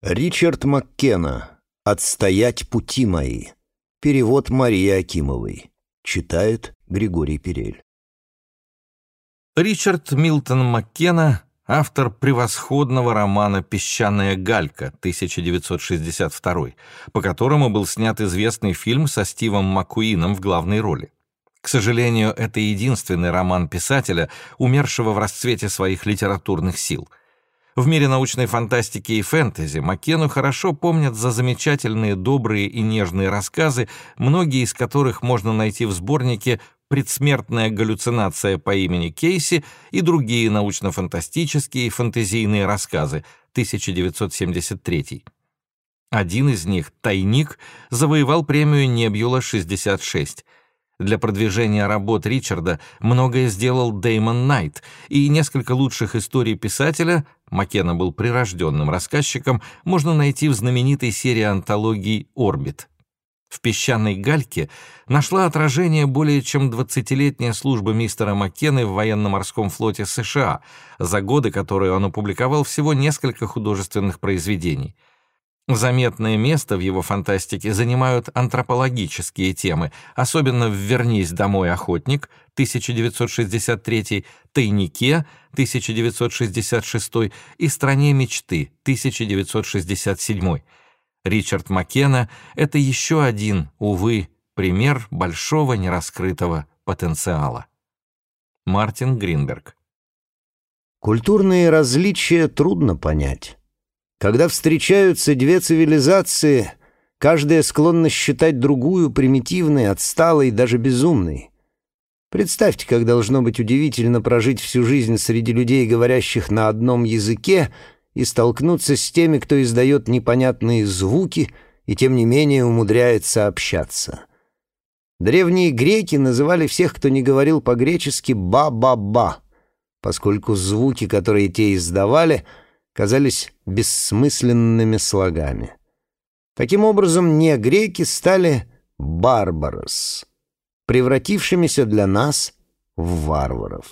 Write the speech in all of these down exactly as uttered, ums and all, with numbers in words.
Ричард Маккена. «Отстоять пути мои». Перевод Марии Акимовой. Читает Григорий Перель. Ричард Милтон Маккена — автор превосходного романа «Песчаная галька» тысяча девятьсот шестьдесят второй, по которому был снят известный фильм со Стивом Маккуином в главной роли. К сожалению, это единственный роман писателя, умершего в расцвете своих литературных сил. В мире научной фантастики и фэнтези Маккену хорошо помнят за замечательные, добрые и нежные рассказы, многие из которых можно найти в сборнике «Предсмертная галлюцинация по имени Кейси» и другие научно-фантастические и фэнтезийные рассказы тысяча девятьсот семьдесят третий. Один из них, «Тайник», завоевал премию Небьюла шестьдесят шесть. Для продвижения работ Ричарда многое сделал Дэймон Найт, и несколько лучших историй писателя, Маккена был прирожденным рассказчиком, можно найти в знаменитой серии антологий «Орбит». В «Песчаной гальке» нашла отражение более чем двадцатилетняя служба мистера Маккены в военно-морском флоте США, за годы которой он опубликовал всего несколько художественных произведений. Заметное место в его фантастике занимают антропологические темы, особенно в «Вернись домой, охотник» тысяча девятьсот шестьдесят третий, «Тайнике» тысяча девятьсот шестьдесят шестой и «Стране мечты» тысяча девятьсот шестьдесят седьмой. Ричард Маккена — это еще один, увы, пример большого нераскрытого потенциала. Мартин Гринберг. Культурные различия трудно понять. Когда встречаются две цивилизации, каждая склонна считать другую примитивной, отсталой, даже безумной. Представьте, как должно быть удивительно прожить всю жизнь среди людей, говорящих на одном языке, и столкнуться с теми, кто издает непонятные звуки и тем не менее умудряется общаться. Древние греки называли всех, кто не говорил по-гречески, «ба-ба-ба», поскольку звуки, которые те издавали, казались бессмысленными слогами. Таким образом, не греки стали «барбарос», превратившимися для нас в варваров.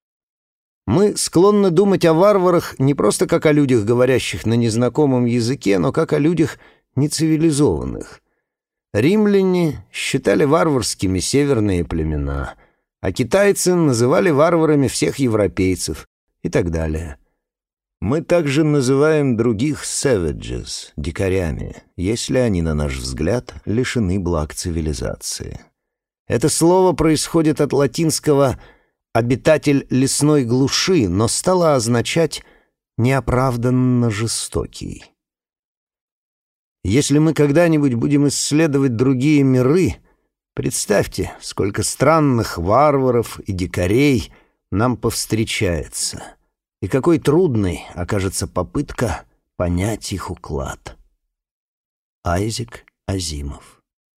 Мы склонны думать о варварах не просто как о людях, говорящих на незнакомом языке, но как о людях нецивилизованных. Римляне считали варварскими северные племена, а китайцы называли варварами всех европейцев и так далее. Мы также называем других savages, дикарями, если они, на наш взгляд, лишены благ цивилизации. Это слово происходит от латинского «обитатель лесной глуши», но стало означать «неоправданно жестокий». Если мы когда-нибудь будем исследовать другие миры, представьте, сколько странных варваров и дикарей нам повстречается, и какой трудной окажется попытка понять их уклад. Айзек Азимов.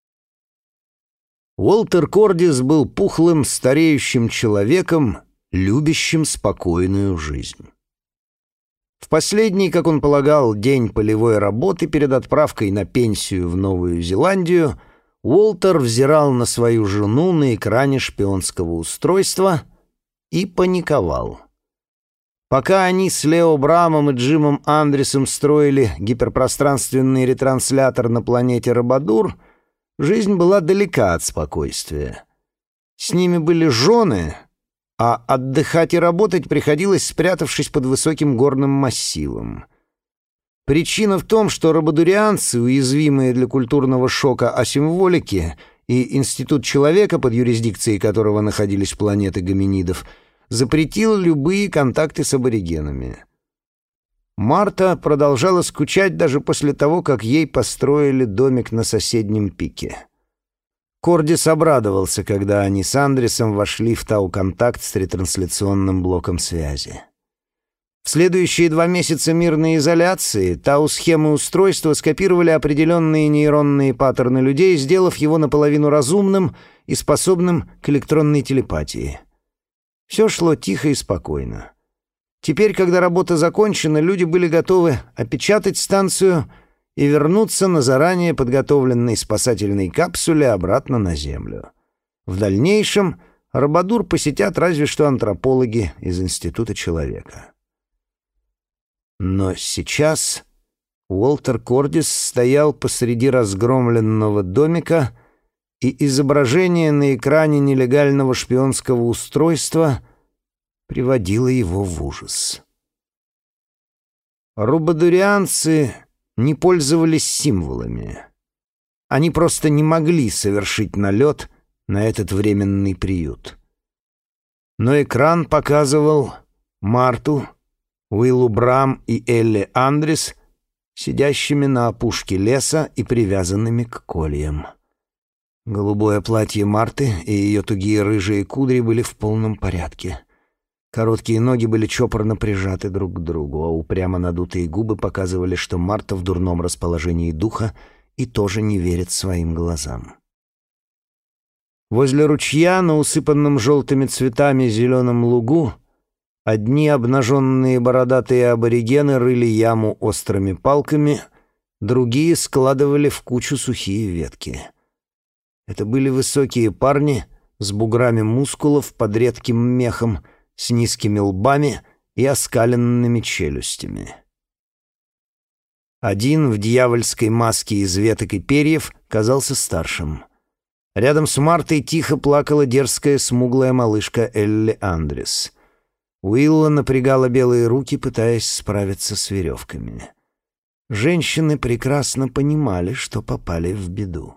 Уолтер Кордис был пухлым, стареющим человеком, любящим спокойную жизнь. В последний, как он полагал, день полевой работы перед отправкой на пенсию в Новую Зеландию, Уолтер взирал на свою жену на экране шпионского устройства и паниковал. Пока они с Лео Брамом и Джимом Андресом строили гиперпространственный ретранслятор на планете Рободур, жизнь была далека от спокойствия. С ними были жены, а отдыхать и работать приходилось, спрятавшись под высоким горным массивом. Причина в том, что рободурианцы, уязвимые для культурного шока асимволики, и Институт человека, под юрисдикцией которого находились планеты гоминидов, запретил любые контакты с аборигенами. Марта продолжала скучать даже после того, как ей построили домик на соседнем пике. Кордис обрадовался, когда они с Андресом вошли в Тау-контакт с ретрансляционным блоком связи. В следующие два месяца мирной изоляции Тау-схемы устройства скопировали определенные нейронные паттерны людей, сделав его наполовину разумным и способным к электронной телепатии. Все шло тихо и спокойно. Теперь, когда работа закончена, люди были готовы опечатать станцию и вернуться на заранее подготовленной спасательной капсуле обратно на Землю. В дальнейшем Рободур посетят разве что антропологи из Института человека. Но сейчас Уолтер Кордис стоял посреди разгромленного домика, и изображение на экране нелегального шпионского устройства приводило его в ужас. Рубадурианцы не пользовались символами. Они просто не могли совершить налет на этот временный приют. Но экран показывал Марту, Уиллу Брам и Элли Андрис сидящими на опушке леса и привязанными к кольям. Голубое платье Марты и ее тугие рыжие кудри были в полном порядке. Короткие ноги были чопорно прижаты друг к другу, а упрямо надутые губы показывали, что Марта в дурном расположении духа и тоже не верит своим глазам. Возле ручья, на усыпанном желтыми цветами зеленом лугу, одни обнаженные бородатые аборигены рыли яму острыми палками, другие складывали в кучу сухие ветки. Это были высокие парни с буграми мускулов под редким мехом, с низкими лбами и оскаленными челюстями. Один в дьявольской маске из веток и перьев казался старшим. Рядом с Мартой тихо плакала дерзкая смуглая малышка Элли Андрис. Уилла напрягала белые руки, пытаясь справиться с веревками. Женщины прекрасно понимали, что попали в беду.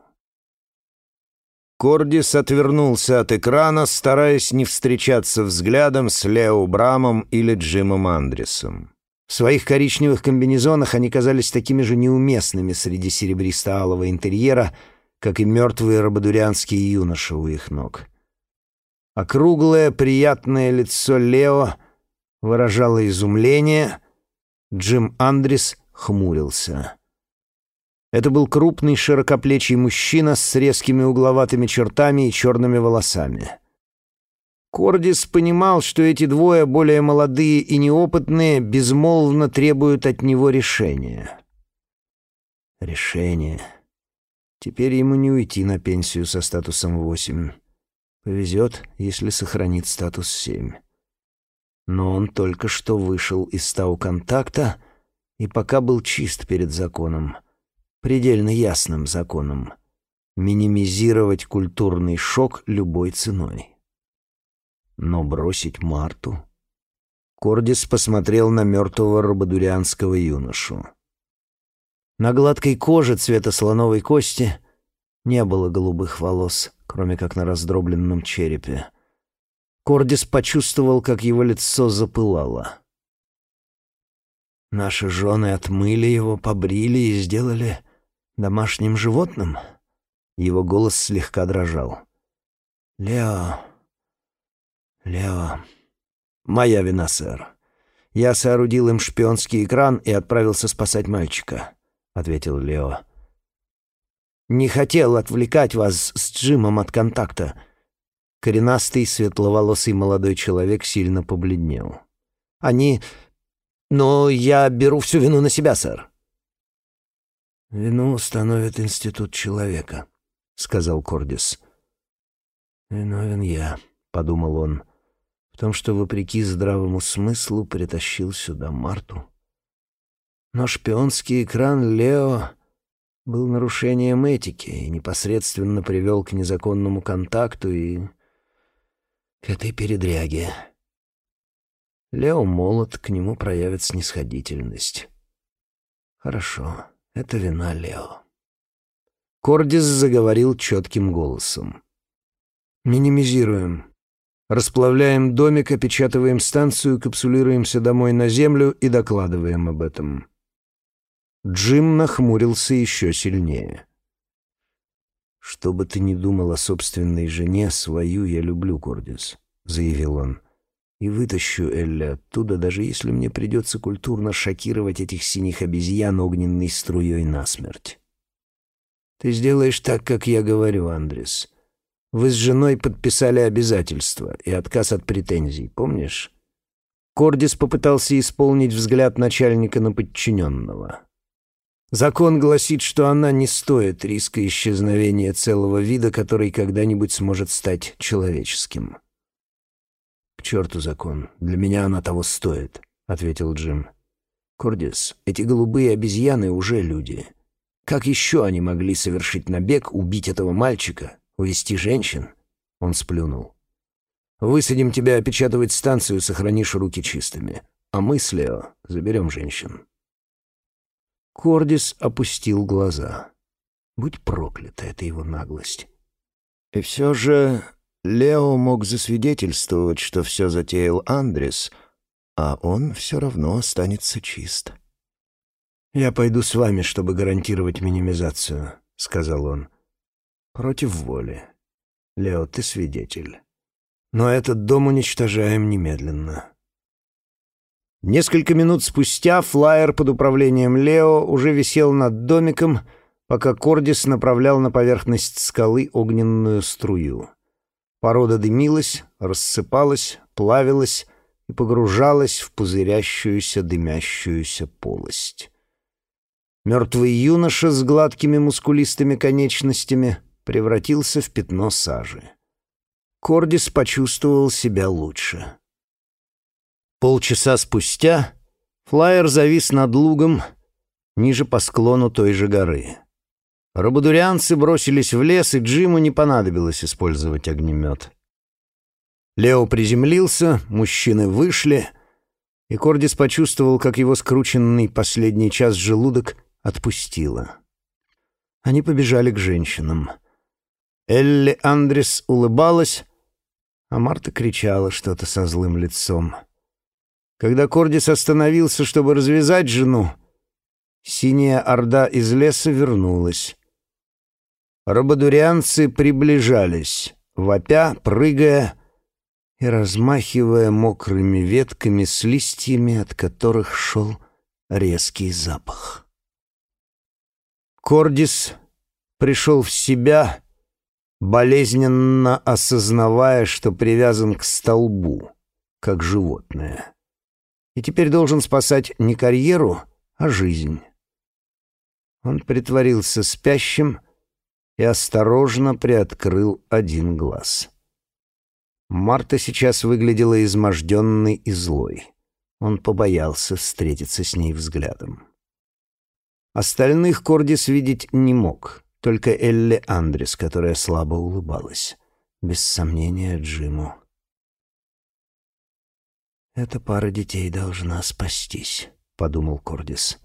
Кордис отвернулся от экрана, стараясь не встречаться взглядом с Лео Брамом или Джимом Андрисом. В своих коричневых комбинезонах они казались такими же неуместными среди серебристо-алого интерьера, как и мертвые рабадурианские юноши у их ног. Округлое, приятное лицо Лео выражало изумление, Джим Андрис хмурился. Это был крупный широкоплечий мужчина с резкими угловатыми чертами и черными волосами. Кордис понимал, что эти двое, более молодые и неопытные, безмолвно требуют от него решения. Решение. Теперь ему не уйти на пенсию со статусом восемь. Повезет, если сохранит статус семь. Но он только что вышел из Тау-контакта и пока был чист перед законом. Предельно ясным законом. Минимизировать культурный шок любой ценой. Но бросить Марту? Кордис посмотрел на мертвого рабадурианского юношу. На гладкой коже цвета слоновой кости не было голубых волос, кроме как на раздробленном черепе. Кордис почувствовал, как его лицо запылало. Наши жены отмыли его, побрили и сделали домашним животным? Его голос слегка дрожал. Лео... Лео... Моя вина, сэр. Я соорудил им шпионский экран и отправился спасать мальчика, — ответил Лео. Не хотел отвлекать вас с Джимом от контакта. Коренастый, светловолосый молодой человек сильно побледнел. Они... Но я беру всю вину на себя, сэр. «Вину установит институт человека», — сказал Кордис. «Виновен я», — подумал он, — «в том, что, вопреки здравому смыслу, притащил сюда Марту. Но шпионский экран Лео был нарушением этики и непосредственно привел к незаконному контакту и к этой передряге. Лео молод, к нему проявят снисходительность. Хорошо». Это вина Лео. Кордис заговорил четким голосом. Минимизируем. Расплавляем домик, опечатываем станцию, капсулируемся домой на землю и докладываем об этом. Джим нахмурился еще сильнее. «Что бы ты ни думал о собственной жене, свою я люблю, Кордис», — заявил он. «И вытащу Элли оттуда, даже если мне придется культурно шокировать этих синих обезьян огненной струей насмерть. Ты сделаешь так, как я говорю, Андрис. Вы с женой подписали обязательства и отказ от претензий, помнишь?» Кордис попытался исполнить взгляд начальника на подчиненного. «Закон гласит, что она не стоит риска исчезновения целого вида, который когда-нибудь сможет стать человеческим». «К черту закон. Для меня она того стоит», — ответил Джим. «Кордис, эти голубые обезьяны уже люди. Как еще они могли совершить набег, убить этого мальчика, увести женщин?» Он сплюнул. «Высадим тебя опечатывать станцию, сохранишь руки чистыми. А мы с Лео заберем женщин». Кордис опустил глаза. Будь проклята эта его наглость. И все же Лео мог засвидетельствовать, что все затеял Андрес, а он все равно останется чист. «Я пойду с вами, чтобы гарантировать минимизацию», — сказал он. «Против воли. Лео, ты свидетель. Но этот дом уничтожаем немедленно». Несколько минут спустя флайер под управлением Лео уже висел над домиком, пока Кордис направлял на поверхность скалы огненную струю. Порода дымилась, рассыпалась, плавилась и погружалась в пузырящуюся дымящуюся полость. Мертвый юноша с гладкими мускулистыми конечностями превратился в пятно сажи. Кордис почувствовал себя лучше. Полчаса спустя флайер завис над лугом ниже по склону той же горы. Рабадурианцы бросились в лес, и Джиму не понадобилось использовать огнемет. Лео приземлился, мужчины вышли, и Кордис почувствовал, как его скрученный последний час желудок отпустило. Они побежали к женщинам. Элли Андрес улыбалась, а Марта кричала что-то со злым лицом. Когда Кордис остановился, чтобы развязать жену, синяя орда из леса вернулась. Рабадурианцы приближались, вопя, прыгая и размахивая мокрыми ветками с листьями, от которых шел резкий запах. Кордис пришел в себя, болезненно осознавая, что привязан к столбу, как животное. И теперь должен спасать не карьеру, а жизнь. Он притворился спящим и осторожно приоткрыл один глаз. Марта сейчас выглядела изможденной и злой. Он побоялся встретиться с ней взглядом. Остальных Кордис видеть не мог, только Элли Андрес, которая слабо улыбалась. Без сомнения, Джиму. «Эта пара детей должна спастись», — подумал Кордис.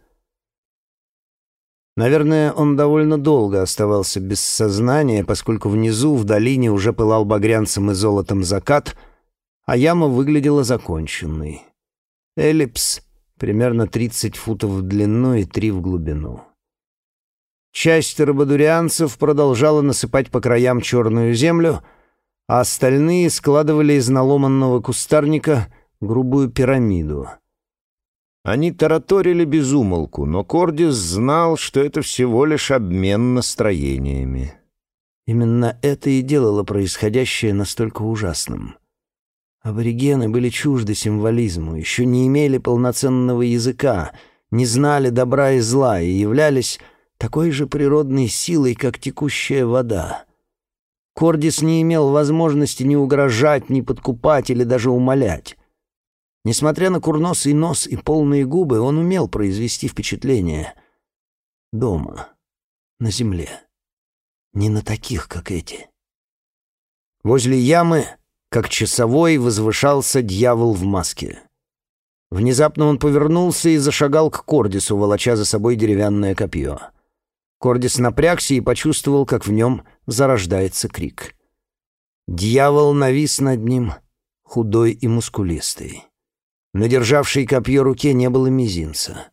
Наверное, он довольно долго оставался без сознания, поскольку внизу, в долине, уже пылал багрянцем и золотом закат, а яма выглядела законченной. Эллипс примерно тридцать футов в длину и три в глубину. Часть рабадурианцев продолжала насыпать по краям черную землю, а остальные складывали из наломанного кустарника грубую пирамиду. Они тараторили без умолку, но Кордис знал, что это всего лишь обмен настроениями. Именно это и делало происходящее настолько ужасным. Аборигены были чужды символизму, еще не имели полноценного языка, не знали добра и зла и являлись такой же природной силой, как текущая вода. Кордис не имел возможности ни угрожать, ни подкупать или даже умолять. Несмотря на курносый нос и полные губы, он умел произвести впечатление. Дома, на земле. Не на таких, как эти. Возле ямы, как часовой, возвышался дьявол в маске. Внезапно он повернулся и зашагал к Кордису, волоча за собой деревянное копье. Кордис напрягся и почувствовал, как в нем зарождается крик. Дьявол навис над ним, худой и мускулистый. На державшей копье руке не было мизинца.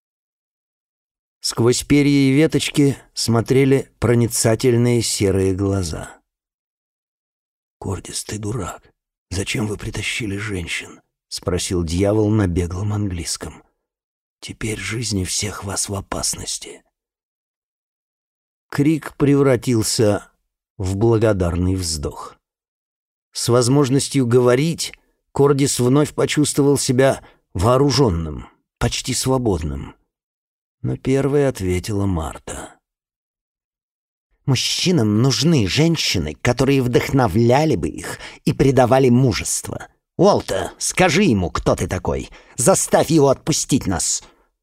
Сквозь перья и веточки смотрели проницательные серые глаза. «Кордис, ты дурак. Зачем вы притащили женщин?» — спросил дьявол на беглом английском. «Теперь жизни всех вас в опасности». Крик превратился в благодарный вздох. С возможностью говорить Кордис вновь почувствовал себя вооруженным, почти свободным. Но первой ответила Марта. «Мужчинам нужны женщины, которые вдохновляли бы их и придавали мужество. Уолтер, скажи ему, кто ты такой. Заставь его отпустить нас».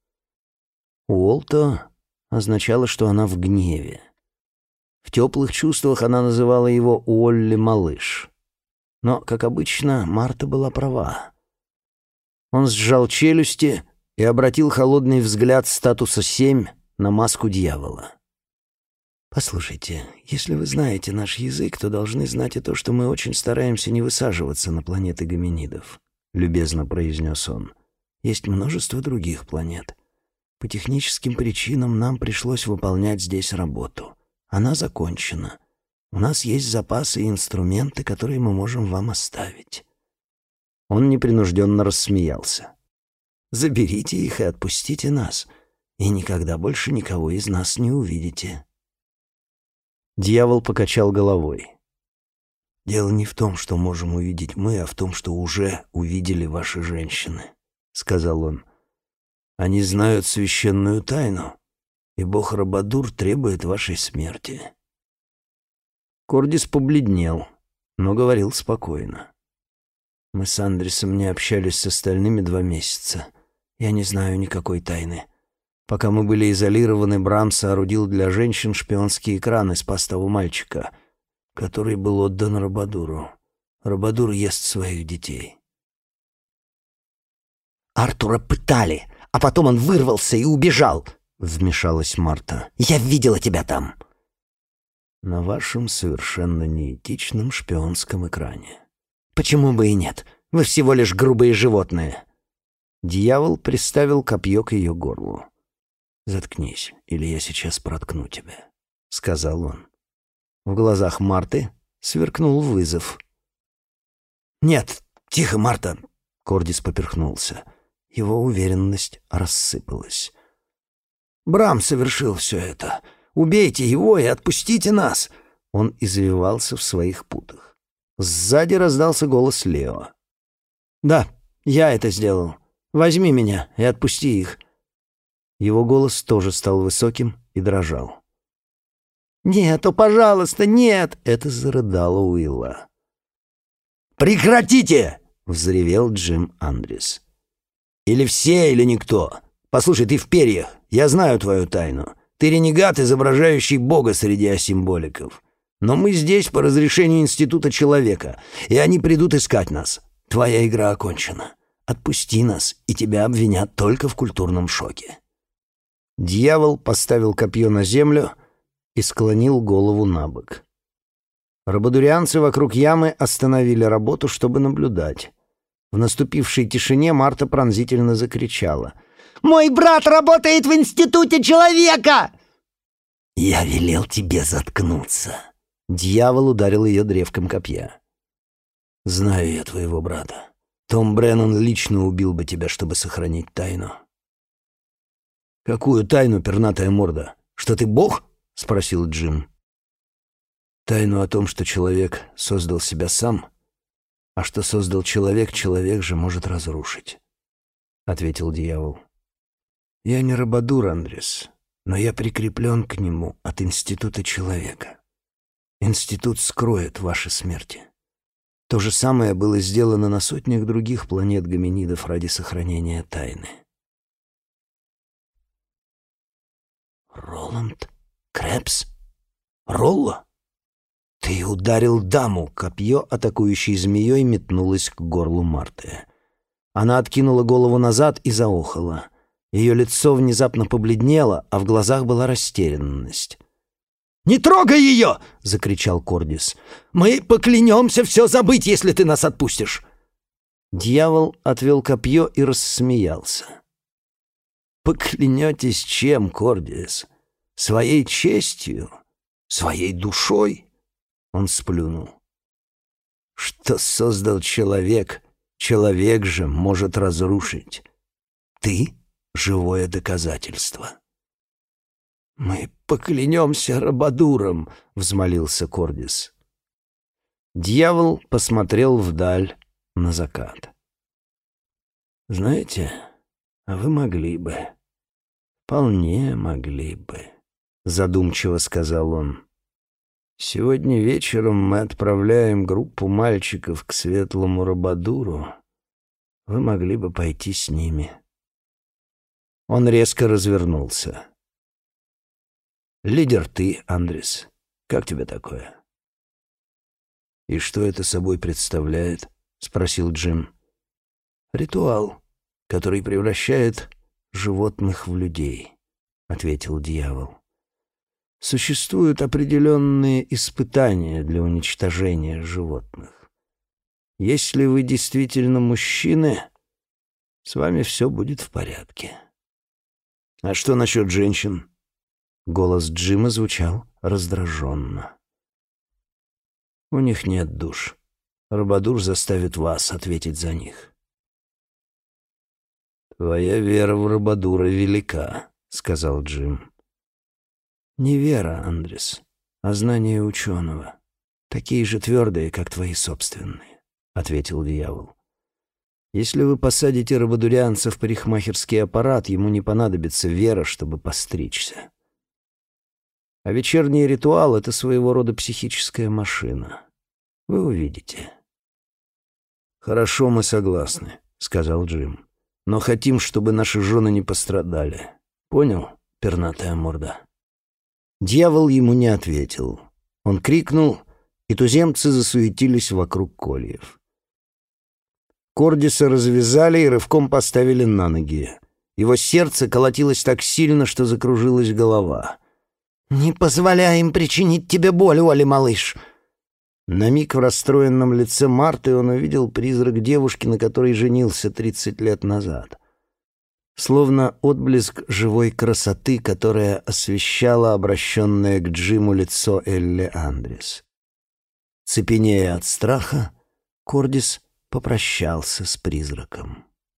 Уолто означало, что она в гневе. В теплых чувствах она называла его Уолли-малыш. Но, как обычно, Марта была права. Он сжал челюсти и обратил холодный взгляд статуса семь на маску дьявола. «Послушайте, если вы знаете наш язык, то должны знать и то, что мы очень стараемся не высаживаться на планеты гоминидов», — любезно произнес он. «Есть множество других планет. По техническим причинам нам пришлось выполнять здесь работу. Она закончена. У нас есть запасы и инструменты, которые мы можем вам оставить». Он непринужденно рассмеялся. «Заберите их и отпустите нас, и никогда больше никого из нас не увидите». Дьявол покачал головой. «Дело не в том, что можем увидеть мы, а в том, что уже увидели ваши женщины», — сказал он. «Они знают священную тайну, и бог Рабадур требует вашей смерти». Кордис побледнел, но говорил спокойно. «Мы с Андресом не общались с остальными два месяца. Я не знаю никакой тайны. Пока мы были изолированы, Брам соорудил для женщин шпионский экран и спас того мальчика, который был отдан Рабадуру. Рабадур ест своих детей». «Артура пытали, а потом он вырвался и убежал», — вмешалась Марта. «Я видела тебя там». «На вашем совершенно неэтичном шпионском экране». «Почему бы и нет? Вы всего лишь грубые животные». Дьявол приставил копье к ее горлу. «Заткнись, или я сейчас проткну тебя», — сказал он. В глазах Марты сверкнул вызов. «Нет, тихо, Марта!» — Кордис поперхнулся. Его уверенность рассыпалась. «Брам совершил все это. Убейте его и отпустите нас!» Он извивался в своих путах. Сзади раздался голос Лео. «Да, я это сделал. Возьми меня и отпусти их». Его голос тоже стал высоким и дрожал. «Нет, о, пожалуйста, нет!» — это зарыдала Уилла. «Прекратите!» — взревел Джим Андрес. «Или все, или никто. Послушай, ты в перьях. Я знаю твою тайну. Ты ренегат, изображающий бога среди асимволиков. Но мы здесь по разрешению Института Человека, и они придут искать нас. Твоя игра окончена. Отпусти нас, и тебя обвинят только в культурном шоке». Дьявол поставил копье на землю и склонил голову на бок. Рабадурианцы вокруг ямы остановили работу, чтобы наблюдать. В наступившей тишине Марта пронзительно закричала. «Мой брат работает в Институте Человека!» «Я велел тебе заткнуться». Дьявол ударил ее древком копья. «Знаю я твоего брата. Том Бреннан лично убил бы тебя, чтобы сохранить тайну». «Какую тайну, пернатая морда? Что ты бог?» — спросил Джим. «Тайну о том, что человек создал себя сам, а что создал человек, человек же может разрушить», — ответил дьявол. «Я не Рабадур, Андрес, но я прикреплен к нему от Института Человека. Институт скроет ваши смерти. То же самое было сделано на сотнях других планет гоминидов ради сохранения тайны». «Роланд? Крепс? Ролло? Ты ударил даму!» Копье, атакующей змеей, метнулось к горлу Марты. Она откинула голову назад и заохала. Ее лицо внезапно побледнело, а в глазах была растерянность. «Не трогай ее!» — закричал Кордис. «Мы поклянемся все забыть, если ты нас отпустишь!» Дьявол отвел копье и рассмеялся. «Поклянетесь чем, Кордис? Своей честью? Своей душой?» Он сплюнул. «Что создал человек, человек же может разрушить. Ты — живое доказательство». «Мы поклянемся Рабадуром», — взмолился Кордис. Дьявол посмотрел вдаль на закат. «Знаете, а вы могли бы, вполне могли бы», — задумчиво сказал он. «Сегодня вечером мы отправляем группу мальчиков к светлому Рабадуру. Вы могли бы пойти с ними». Он резко развернулся. «Лидер ты, Андрес. Как тебе такое?» «И что это собой представляет?» — спросил Джим. «Ритуал, который превращает животных в людей», — ответил дьявол. «Существуют определенные испытания для уничтожения животных. Если вы действительно мужчины, с вами все будет в порядке». «А что насчет женщин?» Голос Джима звучал раздраженно. «У них нет душ. Рободур заставит вас ответить за них». «Твоя вера в Рободура велика», — сказал Джим. «Не вера, Андрес, а знания ученого. Такие же твердые, как твои собственные», — ответил дьявол. «Если вы посадите рободурианца в парикмахерский аппарат, ему не понадобится вера, чтобы постричься. А вечерний ритуал — это своего рода психическая машина. Вы увидите». «Хорошо, мы согласны», — сказал Джим. «Но хотим, чтобы наши жены не пострадали. Понял, пернатая морда?» Дьявол ему не ответил. Он крикнул, и туземцы засуетились вокруг кольев. Кордиса развязали и рывком поставили на ноги. Его сердце колотилось так сильно, что закружилась голова. «Не позволяй им причинить тебе боль, Оли, малыш!» На миг в расстроенном лице Марты он увидел призрак девушки, на которой женился тридцать лет назад. Словно отблеск живой красоты, которая освещала обращенное к Джиму лицо Элли Андрес. Цепенея от страха, Кордис попрощался с призраком.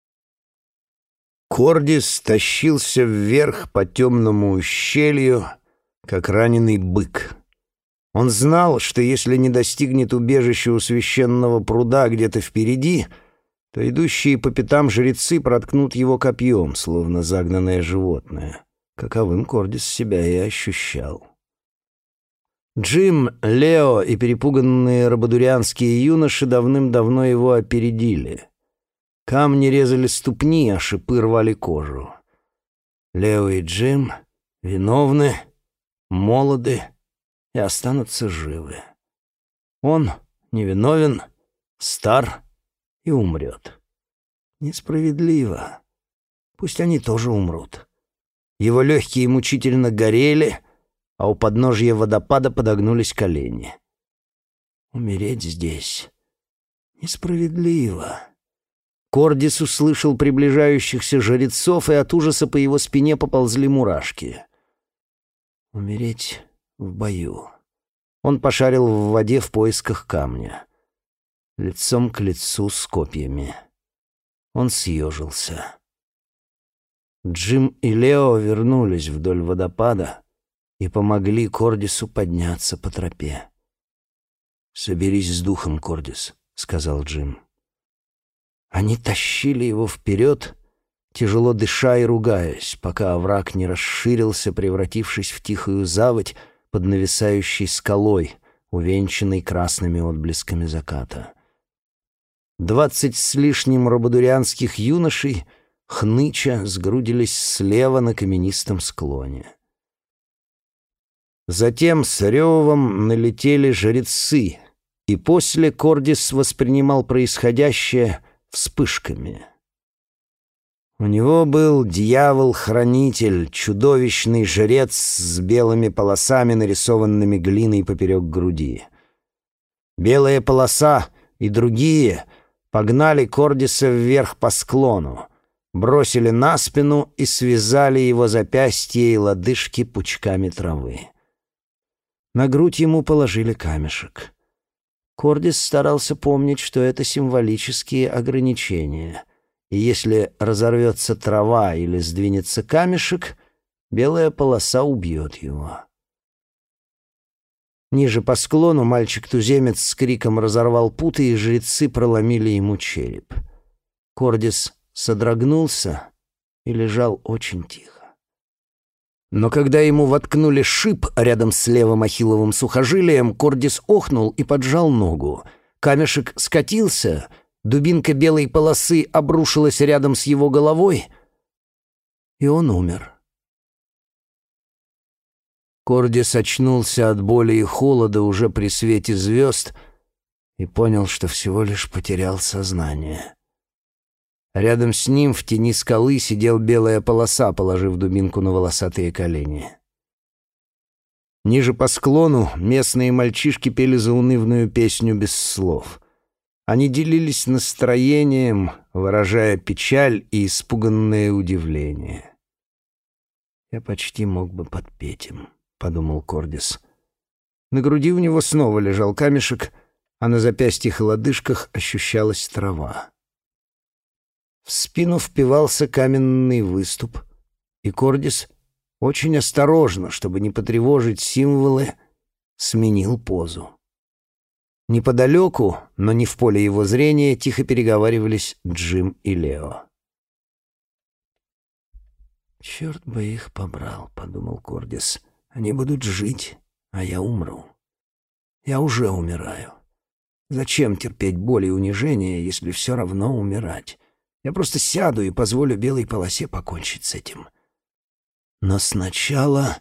Кордис тащился вверх по темному ущелью, как раненый бык. Он знал, что если не достигнет убежища у священного пруда где-то впереди, то идущие по пятам жрецы проткнут его копьем, словно загнанное животное. Каковым Кордис себя и ощущал. Джим, Лео и перепуганные рободурианские юноши давным-давно его опередили. Камни резали ступни, а шипы рвали кожу. Лео и Джим виновны, молоды и останутся живы. Он невиновен, стар и умрет. Несправедливо. Пусть они тоже умрут. Его легкие мучительно горели, а у подножья водопада подогнулись колени. Умереть здесь несправедливо. Кордис услышал приближающихся жрецов, и от ужаса по его спине поползли мурашки. Умереть в бою. Он пошарил в воде в поисках камня. Лицом к лицу с копьями. Он съежился. Джим и Лео вернулись вдоль водопада и помогли Кордису подняться по тропе. «Соберись с духом, Кордис», — сказал Джим. Они тащили его вперед, тяжело дыша и ругаясь, пока овраг не расширился, превратившись в тихую заводь под нависающей скалой, увенчанной красными отблесками заката. Двадцать с лишним рободурианских юношей, хныча, сгрудились слева на каменистом склоне. Затем с ревом налетели жрецы, и после Кордис воспринимал происходящее вспышками. У него был дьявол-хранитель, чудовищный жрец с белыми полосами, нарисованными глиной поперек груди. Белая полоса и другие погнали Кордиса вверх по склону, бросили на спину и связали его запястья и лодыжки пучками травы. На грудь ему положили камешек. Кордис старался помнить, что это символические ограничения, и если разорвется трава или сдвинется камешек, белая полоса убьет его. Ниже по склону мальчик-туземец с криком разорвал путы, и жрецы проломили ему череп. Кордис содрогнулся и лежал очень тихо. Но когда ему воткнули шип рядом с левым ахилловым сухожилием, Кордис охнул и поджал ногу. Камешек скатился, дубинка белой полосы обрушилась рядом с его головой, и он умер. Кордис очнулся от боли и холода уже при свете звезд и понял, что всего лишь потерял сознание. Рядом с ним в тени скалы сидел белая полоса, положив дубинку на волосатые колени. Ниже по склону местные мальчишки пели заунывную песню без слов. Они делились настроением, выражая печаль и испуганное удивление. «Я почти мог бы подпеть им», — подумал Кордис. На груди у него снова лежал камешек, а на запястьях и лодыжках ощущалась трава. В спину впивался каменный выступ, и Кордис очень осторожно, чтобы не потревожить символы, сменил позу. Неподалеку, но не в поле его зрения, тихо переговаривались Джим и Лео. «Черт бы их побрал», — подумал Кордис. «Они будут жить, а я умру. Я уже умираю. Зачем терпеть боль и унижение, если все равно умирать? Я просто сяду и позволю белой полосе покончить с этим. Но сначала...»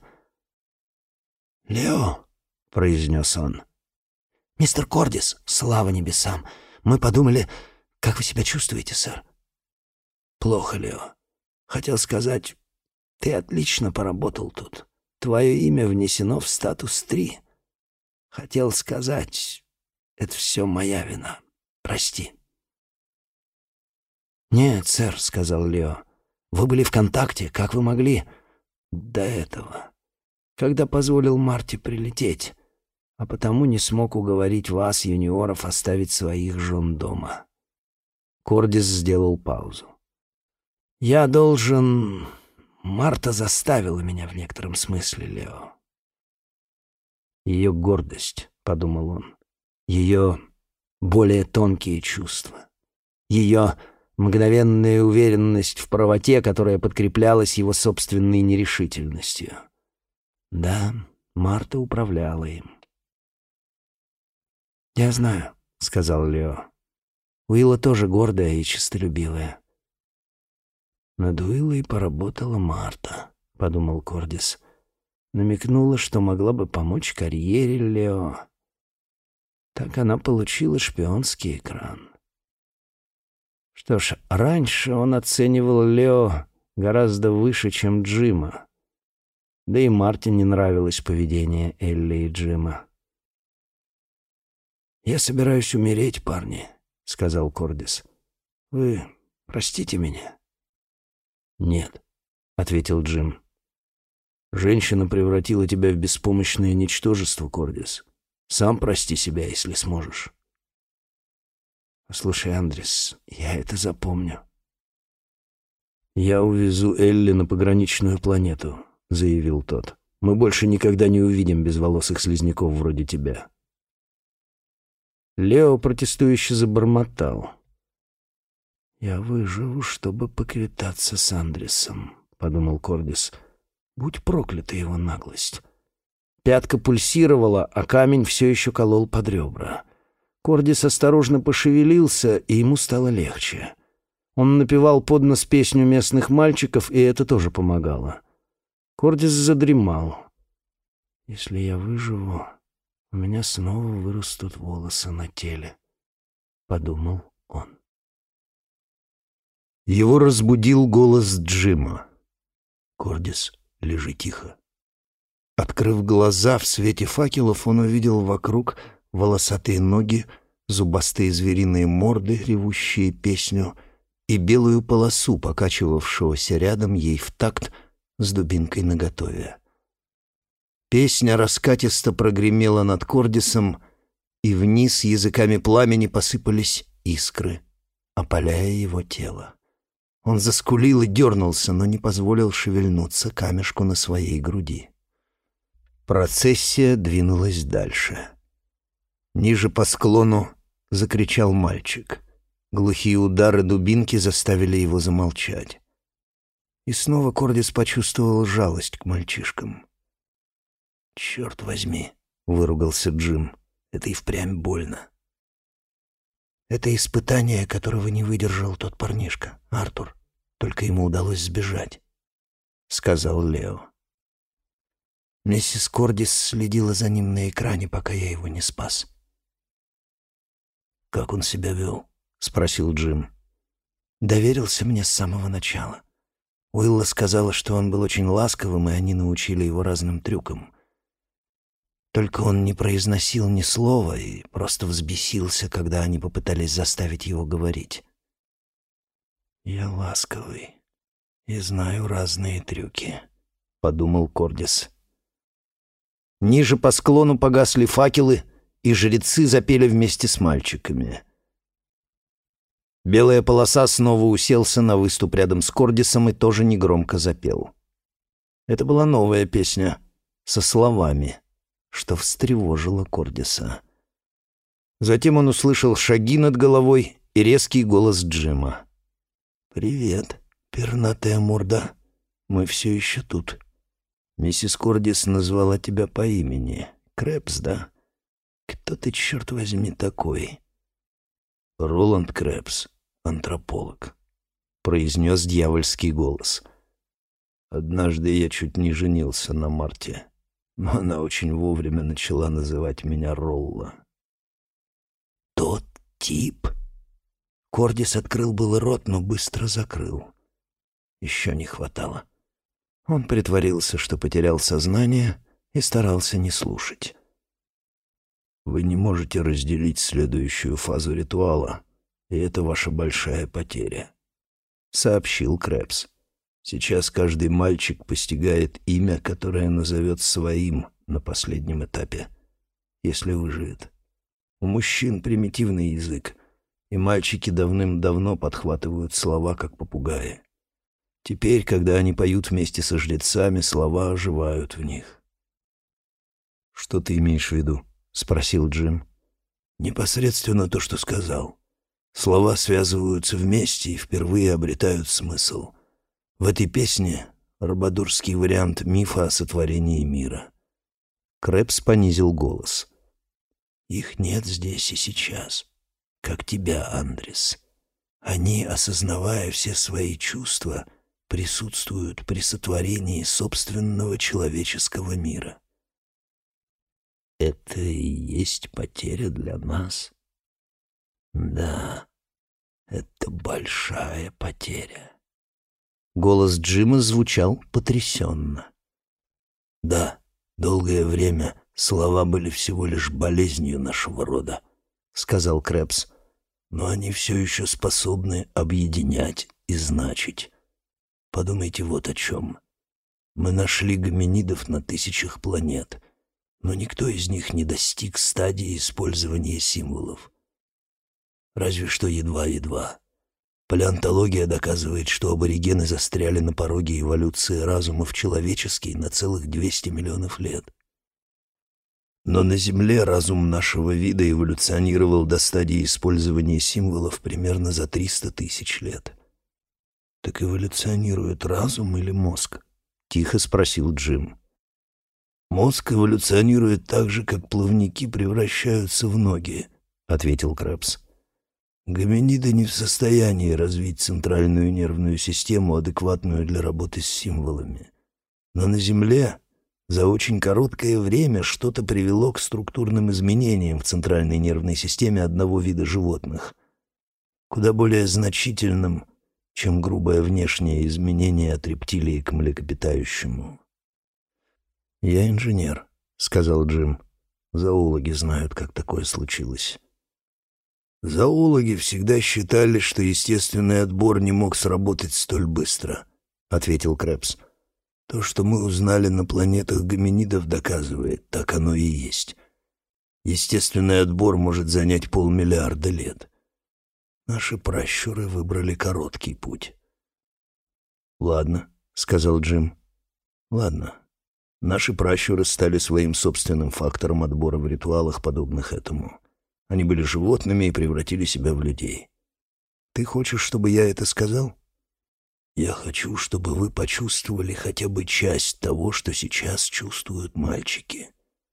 «Лео», — произнес он. «Мистер Кордис, слава небесам, мы подумали... Как вы себя чувствуете, сэр?» «Плохо, Лео. Хотел сказать, ты отлично поработал тут. Твое имя внесено в статус три. Хотел сказать, это все моя вина. Прости». «Нет, сэр», — сказал Лео. «Вы были в контакте, как вы могли?» «До этого. Когда позволил Марте прилететь, а потому не смог уговорить вас, юниоров, оставить своих жен дома». Кордис сделал паузу. «Я должен... Марта заставила меня в некотором смысле, Лео». «Ее гордость», — подумал он, — «ее более тонкие чувства, ее мгновенная уверенность в правоте, которая подкреплялась его собственной нерешительностью. Да, Марта управляла им». «Я знаю», — сказал Лео. «Уилла тоже гордая и честолюбивая». «Над Уиллой поработала Марта», — подумал Кордис. Намекнула, что могла бы помочь карьере Лео. Так она получила шпионский экран. Что ж, раньше он оценивал Лео гораздо выше, чем Джима. Да и Марте не нравилось поведение Элли и Джима. «Я собираюсь умереть, парни», — сказал Кордис. «Вы простите меня?» «Нет», — ответил Джим. «Женщина превратила тебя в беспомощное ничтожество, Кордис. Сам прости себя, если сможешь». «Слушай, Андрес, я это запомню». «Я увезу Элли на пограничную планету», — заявил тот. «Мы больше никогда не увидим безволосых слизняков вроде тебя». Лео протестующе забормотал. «Я выживу, чтобы поквитаться с Андресом», — подумал Кордис. «Будь проклята его наглость». Пятка пульсировала, а камень все еще колол под ребра. Кордис осторожно пошевелился, и ему стало легче. Он напевал под нос песню местных мальчиков, и это тоже помогало. Кордис задремал. «Если я выживу, у меня снова вырастут волосы на теле», — подумал он. Его разбудил голос Джима. «Кордис, лежи тихо». Открыв глаза в свете факелов, он увидел вокруг волосатые ноги, зубастые звериные морды, ревущие песню, и белую полосу, покачивавшегося рядом ей в такт с дубинкой наготове. Песня раскатисто прогремела над Кордисом, и вниз языками пламени посыпались искры, опаляя его тело. Он заскулил и дернулся, но не позволил шевельнуться камешку на своей груди. Процессия двинулась дальше. Ниже по склону закричал мальчик. Глухие удары дубинки заставили его замолчать. И снова Кордис почувствовал жалость к мальчишкам. «Черт возьми», — выругался Джим, — «это и впрямь больно». «Это испытание, которого не выдержал тот парнишка, Артур. Только ему удалось сбежать. — сказал Лео. Миссис Кордис следила за ним на экране, пока я его не спас. «Как он себя вел?» — спросил Джим. «Доверился мне с самого начала. Уилла сказала, что он был очень ласковым, и они научили его разным трюкам. Только он не произносил ни слова и просто взбесился, когда они попытались заставить его говорить. «Я ласковый и знаю разные трюки», — подумал Кордис. Ниже по склону погасли факелы, и жрецы запели вместе с мальчиками. Белая полоса снова уселся на выступ рядом с Кордисом и тоже негромко запел. Это была новая песня со словами, что встревожило Кордиса. Затем он услышал шаги над головой и резкий голос Джима. «Привет, пернатая морда. Мы все еще тут. Миссис Кордис назвала тебя по имени. Крэпс, да? Кто ты, черт возьми, такой?» «Роланд Крэпс, антрополог», — произнес дьявольский голос. «Однажды я чуть не женился на Марте, но она очень вовремя начала называть меня Ролла». «Тот тип?» Кордис открыл был рот, но быстро закрыл. Еще не хватало. Он притворился, что потерял сознание, и старался не слушать. «Вы не можете разделить следующую фазу ритуала, и это ваша большая потеря», — сообщил Крэпс. «Сейчас каждый мальчик постигает имя, которое назовет своим на последнем этапе, если выживет. У мужчин примитивный язык, и мальчики давным-давно подхватывают слова, как попугаи. Теперь, когда они поют вместе со жрецами, слова оживают в них». «Что ты имеешь в виду?» — спросил Джим. «Непосредственно то, что сказал. Слова связываются вместе и впервые обретают смысл. В этой песне рабадурский вариант мифа о сотворении мира». Крэпс понизил голос. «Их нет здесь и сейчас, как тебя, Андрес. Они, осознавая все свои чувства, присутствуют при сотворении собственного человеческого мира». «Это и есть потеря для нас?» «Да, это большая потеря». Голос Джима звучал потрясенно. «Да, долгое время слова были всего лишь болезнью нашего рода», — сказал Крэпс. «Но они все еще способны объединять и значить. Подумайте вот о чем. Мы нашли гоминидов на тысячах планет, но никто из них не достиг стадии использования символов. Разве что едва-едва. Палеонтология доказывает, что аборигены застряли на пороге эволюции разума в человеческий на целых двести миллионов лет. Но на Земле разум нашего вида эволюционировал до стадии использования символов примерно за триста тысяч лет». «Так эволюционирует разум или мозг?» — тихо спросил Джим. «Мозг эволюционирует так же, как плавники превращаются в ноги», — ответил Крэпс. «Гоминиды не в состоянии развить центральную нервную систему, адекватную для работы с символами. Но на Земле за очень короткое время что-то привело к структурным изменениям в центральной нервной системе одного вида животных, куда более значительным, чем грубое внешнее изменение от рептилии к млекопитающему». «Я инженер», — сказал Джим. «Зоологи знают, как такое случилось». «Зоологи всегда считали, что естественный отбор не мог сработать столь быстро», — ответил Крэпс. «То, что мы узнали на планетах гоминидов, доказывает, так оно и есть. Естественный отбор может занять полмиллиарда лет. Наши пращуры выбрали короткий путь». «Ладно», — сказал Джим. «Ладно. Наши пращуры стали своим собственным фактором отбора в ритуалах, подобных этому. Они были животными и превратили себя в людей. Ты хочешь, чтобы я это сказал?» «Я хочу, чтобы вы почувствовали хотя бы часть того, что сейчас чувствуют мальчики.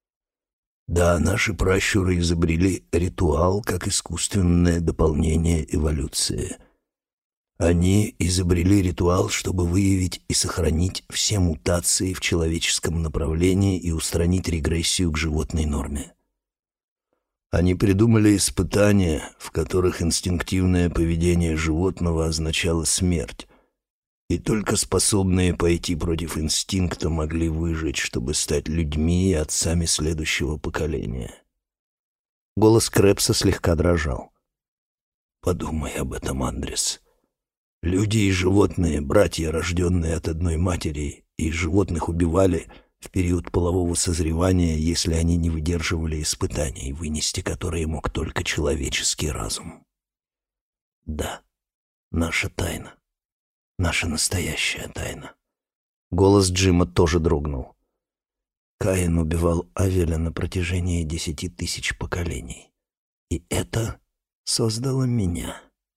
Да, наши пращуры изобрели ритуал как искусственное дополнение эволюции. Они изобрели ритуал, чтобы выявить и сохранить все мутации в человеческом направлении и устранить регрессию к животной норме. Они придумали испытания, в которых инстинктивное поведение животного означало смерть, и только способные пойти против инстинкта могли выжить, чтобы стать людьми и отцами следующего поколения. Голос Крэпса слегка дрожал. «Подумай об этом, Андрес. Люди и животные, братья, рожденные от одной матери, и животных убивали в период полового созревания, если они не выдерживали испытаний, вынести которые мог только человеческий разум. Да, наша тайна. Наша настоящая тайна». Голос Джима тоже дрогнул. Каин убивал Авеля на протяжении десяти тысяч поколений. И это создало меня.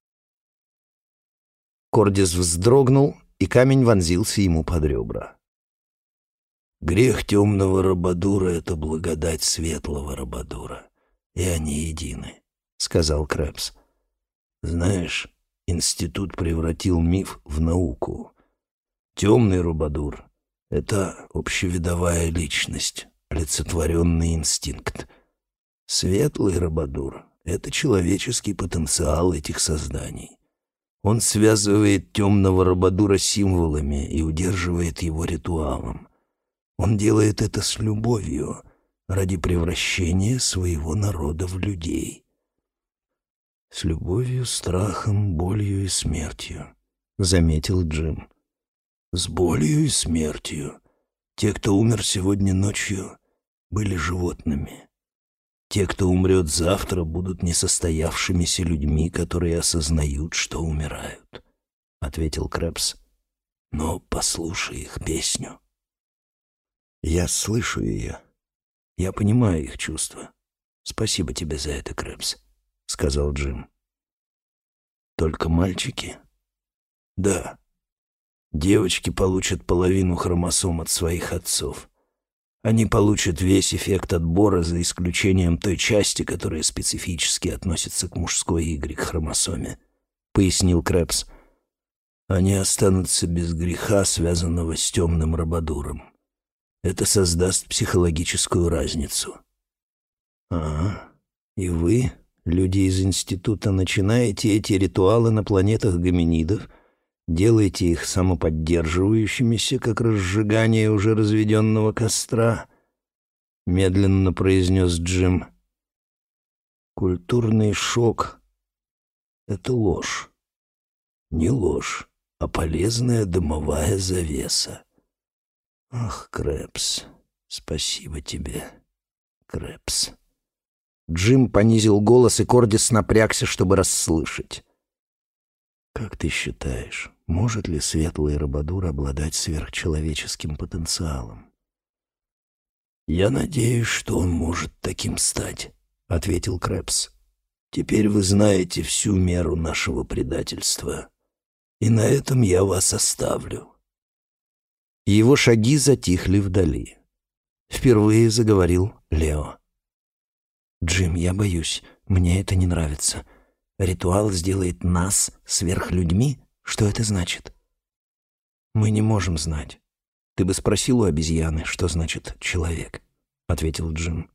Кордис вздрогнул, и камень вонзился ему под ребра. Грех темного Рободура — это благодать светлого Рободура, и они едины, — сказал Крэпс. Знаешь, институт превратил миф в науку. Темный Рободур — это общевидовая личность, олицетворенный инстинкт. Светлый Рободур — это человеческий потенциал этих созданий. Он связывает темного Рободура символами и удерживает его ритуалом. Он делает это с любовью, ради превращения своего народа в людей. С любовью, страхом, болью и смертью, — заметил Джим. С болью и смертью. Те, кто умер сегодня ночью, были животными. Те, кто умрет завтра, будут несостоявшимися людьми, которые осознают, что умирают, — ответил Крэпс. Но послушай их песню. Я слышу ее. Я понимаю их чувства. Спасибо тебе за это, Крэпс, — сказал Джим. Только мальчики? Да. Девочки получат половину хромосом от своих отцов. Они получат весь эффект отбора, за исключением той части, которая специфически относится к мужской Y-хромосоме, — пояснил Крэпс. Они останутся без греха, связанного с темным Рободуром. Это создаст психологическую разницу. А, и вы, люди из института, начинаете эти ритуалы на планетах гоминидов, делаете их самоподдерживающимися, как разжигание уже разведенного костра, — медленно произнес Джим. Культурный шок — это ложь. Не ложь, а полезная дымовая завеса. Ах, Крэпс, спасибо тебе, Крэпс. Джим понизил голос, и Кордис напрягся, чтобы расслышать. Как ты считаешь, может ли светлый Рободур обладать сверхчеловеческим потенциалом? Я надеюсь, что он может таким стать, — ответил Крэпс. Теперь вы знаете всю меру нашего предательства, и на этом я вас оставлю. И его шаги затихли вдали. Впервые заговорил Лео. «Джим, я боюсь, мне это не нравится. Ритуал сделает нас сверхлюдьми? Что это значит?» «Мы не можем знать. Ты бы спросил у обезьяны, что значит «человек», — ответил Джим.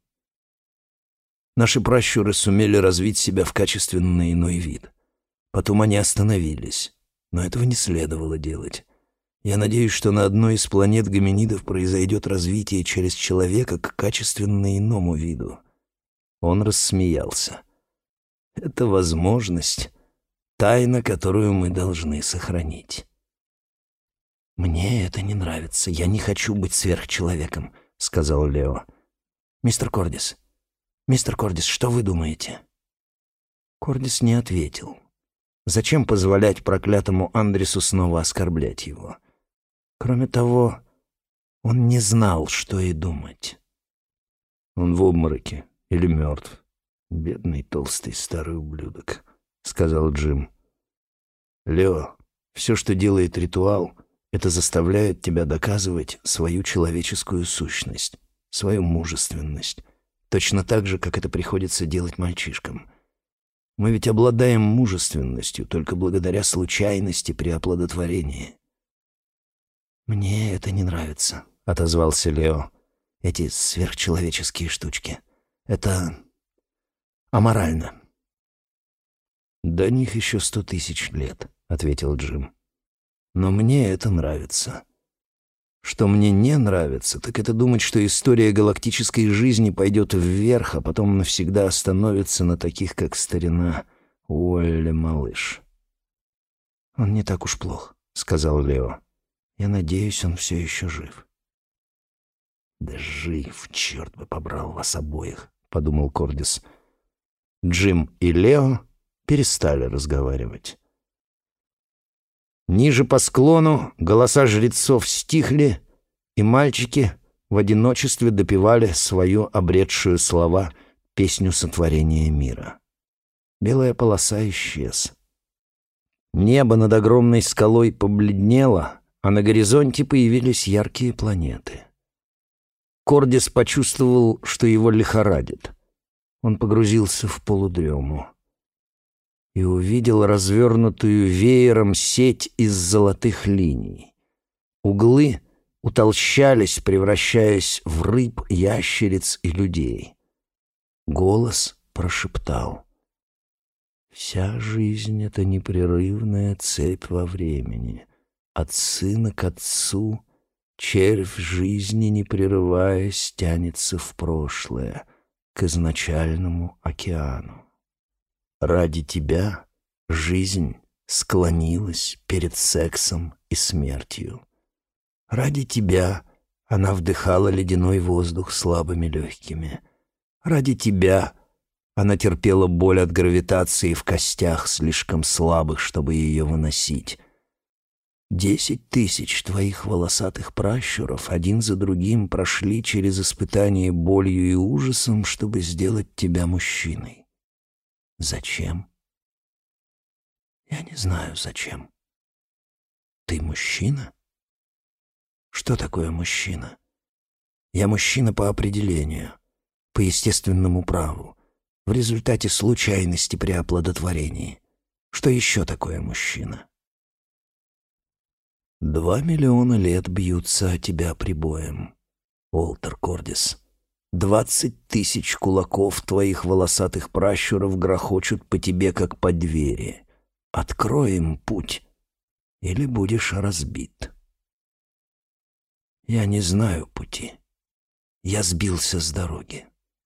«Наши пращуры сумели развить себя в качественно иной вид. Потом они остановились, но этого не следовало делать. Я надеюсь, что на одной из планет гоминидов произойдет развитие через человека к качественно иному виду». Он рассмеялся. «Это возможность, тайна, которую мы должны сохранить». «Мне это не нравится. Я не хочу быть сверхчеловеком», — сказал Лео. «Мистер Кордис, мистер Кордис, что вы думаете?» Кордис не ответил. Зачем позволять проклятому Андресу снова оскорблять его? Кроме того, он не знал, что и думать. «Он в обмороке или мертв. Бедный толстый старый ублюдок», — сказал Джим. «Лео, все, что делает ритуал, это заставляет тебя доказывать свою человеческую сущность, свою мужественность, точно так же, как это приходится делать мальчишкам. Мы ведь обладаем мужественностью только благодаря случайности при оплодотворении». «Мне это не нравится», — отозвался Лео. «Эти сверхчеловеческие штучки. Это аморально». «До них еще сто тысяч лет», — ответил Джим. «Но мне это нравится. Что мне не нравится, так это думать, что история галактической жизни пойдет вверх, а потом навсегда остановится на таких, как старина Уолли-малыш». «Он не так уж плох», — сказал Лео. «Я надеюсь, он все еще жив». «Да жив, черт бы побрал вас обоих», — подумал Кордис. Джим и Лео перестали разговаривать. Ниже по склону голоса жрецов стихли, и мальчики в одиночестве допевали свою обретшую слова песню сотворения мира. Белая полоса исчез. Небо над огромной скалой побледнело, а на горизонте появились яркие планеты. Кордис почувствовал, что его лихорадит. Он погрузился в полудрему и увидел развернутую веером сеть из золотых линий. Углы утолщались, превращаясь в рыб, ящериц и людей. Голос прошептал: «Вся жизнь — это непрерывная цепь во времени. От сына к отцу червь жизни, не прерываясь, тянется в прошлое, к изначальному океану. Ради тебя жизнь склонилась перед сексом и смертью. Ради тебя она вдыхала ледяной воздух слабыми легкими. Ради тебя она терпела боль от гравитации в костях, слишком слабых, чтобы ее выносить. Десять тысяч твоих волосатых пращуров один за другим прошли через испытание болью и ужасом, чтобы сделать тебя мужчиной. Зачем? Я не знаю, зачем. Ты мужчина? Что такое мужчина? Я мужчина по определению, по естественному праву, в результате случайности при оплодотворении. Что еще такое мужчина? Два миллиона лет бьются о тебя прибоем, Уолтер Кордис. Двадцать тысяч кулаков твоих волосатых пращуров грохочут по тебе, как по двери. Открой им путь, или будешь разбит. Я не знаю пути. Я сбился с дороги.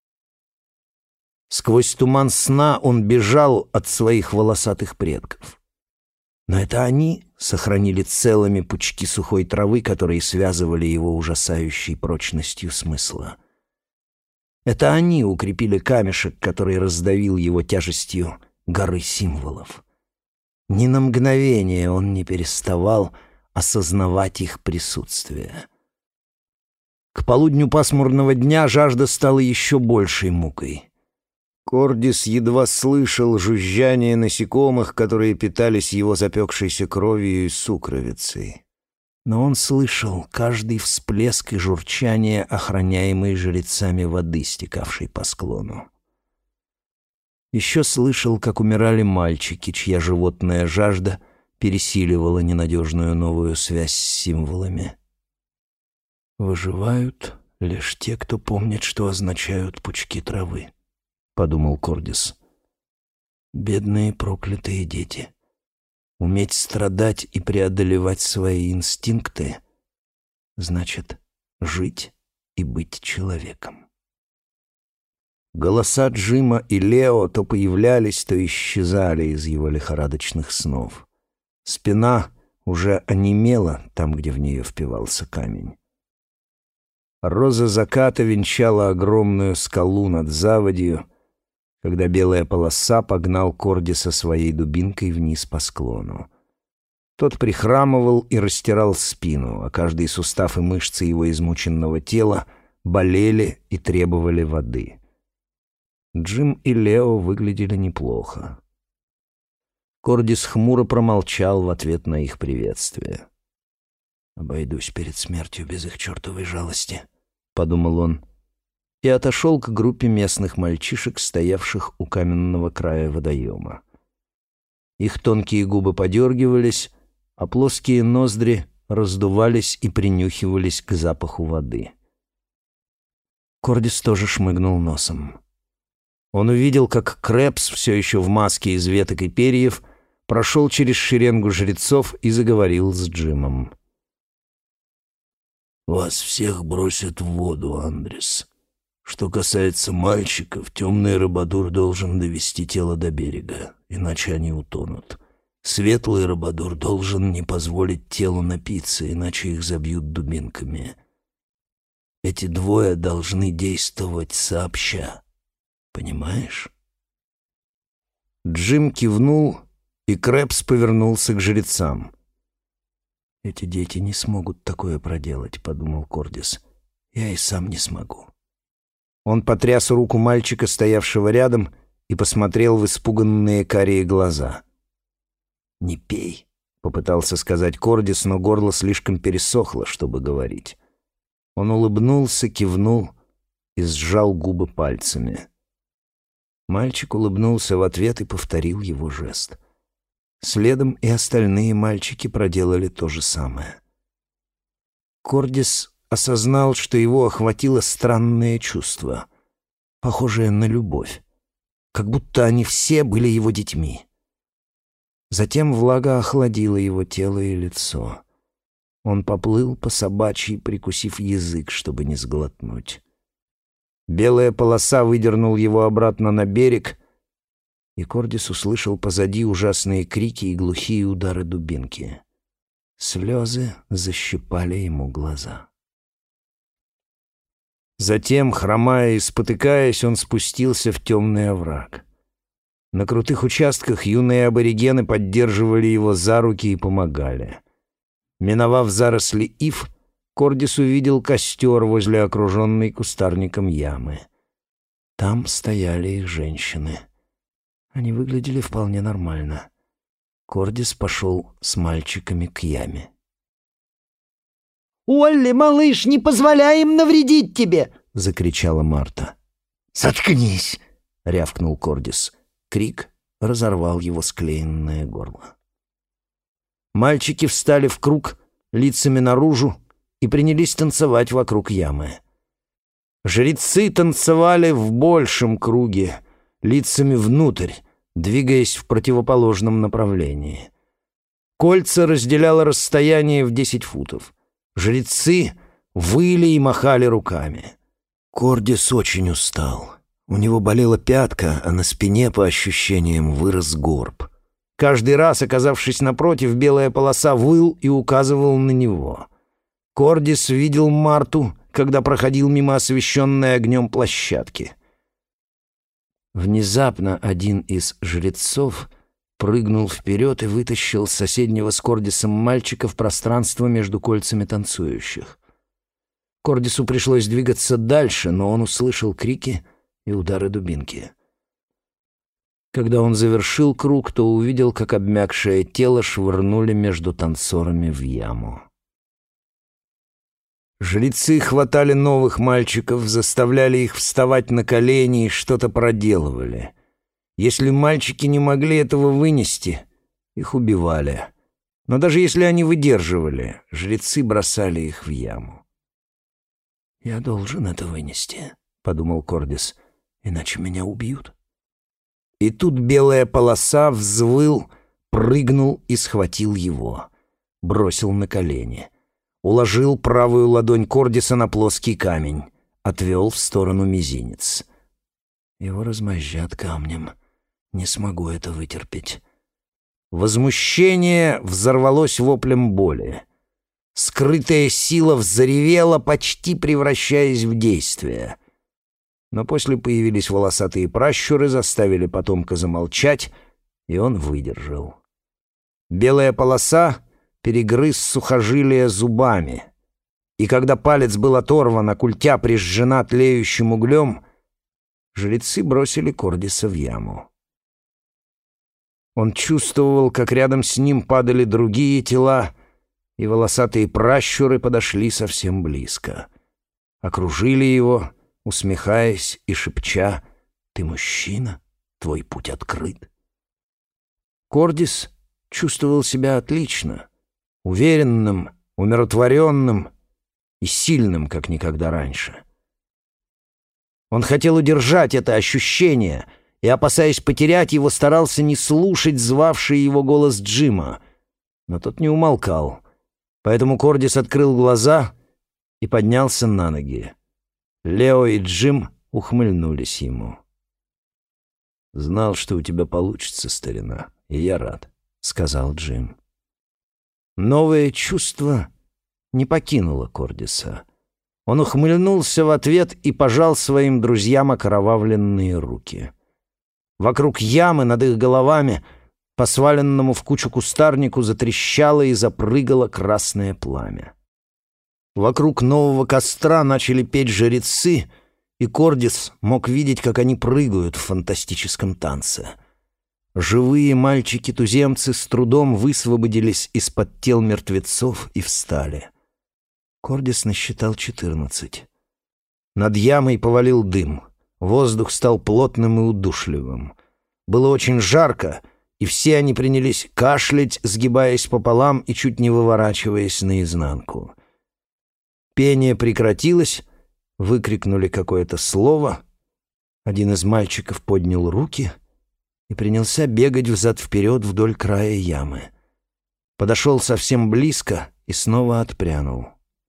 Сквозь туман сна он бежал от своих волосатых предков. Но это они сохранили целыми пучки сухой травы, которые связывали его ужасающей прочностью смысла. Это они укрепили камешек, который раздавил его тяжестью горы символов. Ни на мгновение он не переставал осознавать их присутствие. К полудню пасмурного дня жажда стала еще большей мукой. Кордис едва слышал жужжание насекомых, которые питались его запекшейся кровью и сукровицей. Но он слышал каждый всплеск и журчание охраняемой жрецами воды, стекавшей по склону. Еще слышал, как умирали мальчики, чья животная жажда пересиливала ненадежную новую связь с символами. «Выживают лишь те, кто помнит, что означают пучки травы», — подумал Кордис. «Бедные проклятые дети. Уметь страдать и преодолевать свои инстинкты значит жить и быть человеком». Голоса Джима и Лео то появлялись, то исчезали из его лихорадочных снов. Спина уже онемела там, где в нее впивался камень. Роза заката венчала огромную скалу над заводью, когда белая полоса погнал Кордиса своей дубинкой вниз по склону. Тот прихрамывал и растирал спину, а каждый сустав и мышцы его измученного тела болели и требовали воды. Джим и Лео выглядели неплохо. Кордис хмуро промолчал в ответ на их приветствие. «Обойдусь перед смертью без их чертовой жалости», — подумал он. и отошел к группе местных мальчишек, стоявших у каменного края водоема. Их тонкие губы подергивались, а плоские ноздри раздувались и принюхивались к запаху воды. Кордис тоже шмыгнул носом. Он увидел, как Крэпс, все еще в маске из веток и перьев, прошел через шеренгу жрецов и заговорил с Джимом. «Вас всех бросят в воду, Андрес. Что касается мальчиков, темный Рободур должен довести тело до берега, иначе они утонут. Светлый Рободур должен не позволить телу напиться, иначе их забьют дубинками. Эти двое должны действовать сообща. Понимаешь?» Джим кивнул, и Крэпс повернулся к жрецам. «Эти дети не смогут такое проделать», — подумал Кордис. «Я и сам не смогу». Он потряс руку мальчика, стоявшего рядом, и посмотрел в испуганные карие глаза. «Не пей», — попытался сказать Кордис, но горло слишком пересохло, чтобы говорить. Он улыбнулся, кивнул и сжал губы пальцами. Мальчик улыбнулся в ответ и повторил его жест. Следом и остальные мальчики проделали то же самое. Кордис осознал, что его охватило странное чувство, похожее на любовь, как будто они все были его детьми. Затем влага охладила его тело и лицо. Он поплыл по собачьи, прикусив язык, чтобы не сглотнуть. Белая полоса выдернул его обратно на берег, и Кордис услышал позади ужасные крики и глухие удары дубинки. Слезы защипали ему глаза. Затем, хромая и спотыкаясь, он спустился в темный овраг. На крутых участках юные аборигены поддерживали его за руки и помогали. Миновав заросли ив, Кордис увидел костер возле окруженной кустарником ямы. Там стояли их женщины. Они выглядели вполне нормально. Кордис пошел с мальчиками к яме. «Олли, малыш, не позволяй им навредить тебе!» — закричала Марта. «Заткнись!» — рявкнул Кордис. Крик разорвал его склеенное горло. Мальчики встали в круг, лицами наружу, и принялись танцевать вокруг ямы. Жрецы танцевали в большем круге, лицами внутрь, двигаясь в противоположном направлении. Кольца разделяло расстояние в десять футов. Жрецы выли и махали руками. Кордис очень устал. У него болела пятка, а на спине, по ощущениям, вырос горб. Каждый раз, оказавшись напротив, белая полоса выл и указывал на него. Кордис видел Марту, когда проходил мимо освещенной огнем площадки. Внезапно один из жрецов прыгнул вперед и вытащил с соседнего с Кордисом мальчика в пространство между кольцами танцующих. Кордису пришлось двигаться дальше, но он услышал крики и удары дубинки. Когда он завершил круг, то увидел, как обмякшее тело швырнули между танцорами в яму. Жрецы хватали новых мальчиков, заставляли их вставать на колени и что-то проделывали. Если мальчики не могли этого вынести, их убивали. Но даже если они выдерживали, жрецы бросали их в яму. «Я должен это вынести», — подумал Кордис, — «иначе меня убьют». И тут белая полоса взвыл, прыгнул и схватил его. Бросил на колени. Уложил правую ладонь Кордиса на плоский камень. Отвел в сторону мизинец. «Его размозжат камнем. Не смогу это вытерпеть». Возмущение взорвалось воплем боли. Скрытая сила взревела, почти превращаясь в действие. Но после появились волосатые пращуры, заставили потомка замолчать, и он выдержал. Белая полоса перегрыз сухожилия зубами, и когда палец был оторван, а культя прижжена тлеющим углем, жрецы бросили Кордиса в яму. Он чувствовал, как рядом с ним падали другие тела, и волосатые пращуры подошли совсем близко. Окружили его, усмехаясь и шепча: «Ты мужчина, твой путь открыт». Кордис чувствовал себя отлично, уверенным, умиротворенным и сильным, как никогда раньше. Он хотел удержать это ощущение и, опасаясь потерять его, старался не слушать звавший его голос Джима, но тот не умолкал, поэтому Кордис открыл глаза и поднялся на ноги. Лео и Джим ухмыльнулись ему. «Знал, что у тебя получится, старина, и я рад», — сказал Джим. Новое чувство не покинуло Кордиса. Он ухмыльнулся в ответ и пожал своим друзьям окровавленные руки. Вокруг ямы над их головами по сваленному в кучу кустарнику затрещало и запрыгало красное пламя. Вокруг нового костра начали петь жрецы, и Кордис мог видеть, как они прыгают в фантастическом танце. Живые мальчики-туземцы с трудом высвободились из-под тел мертвецов и встали. Кордис насчитал четырнадцать. Над ямой повалил дым. Воздух стал плотным и удушливым. Было очень жарко, и все они принялись кашлять, сгибаясь пополам и чуть не выворачиваясь наизнанку. Пение прекратилось, выкрикнули какое-то слово. Один из мальчиков поднял руки и принялся бегать взад-вперед вдоль края ямы. Подошел совсем близко и снова отпрянул.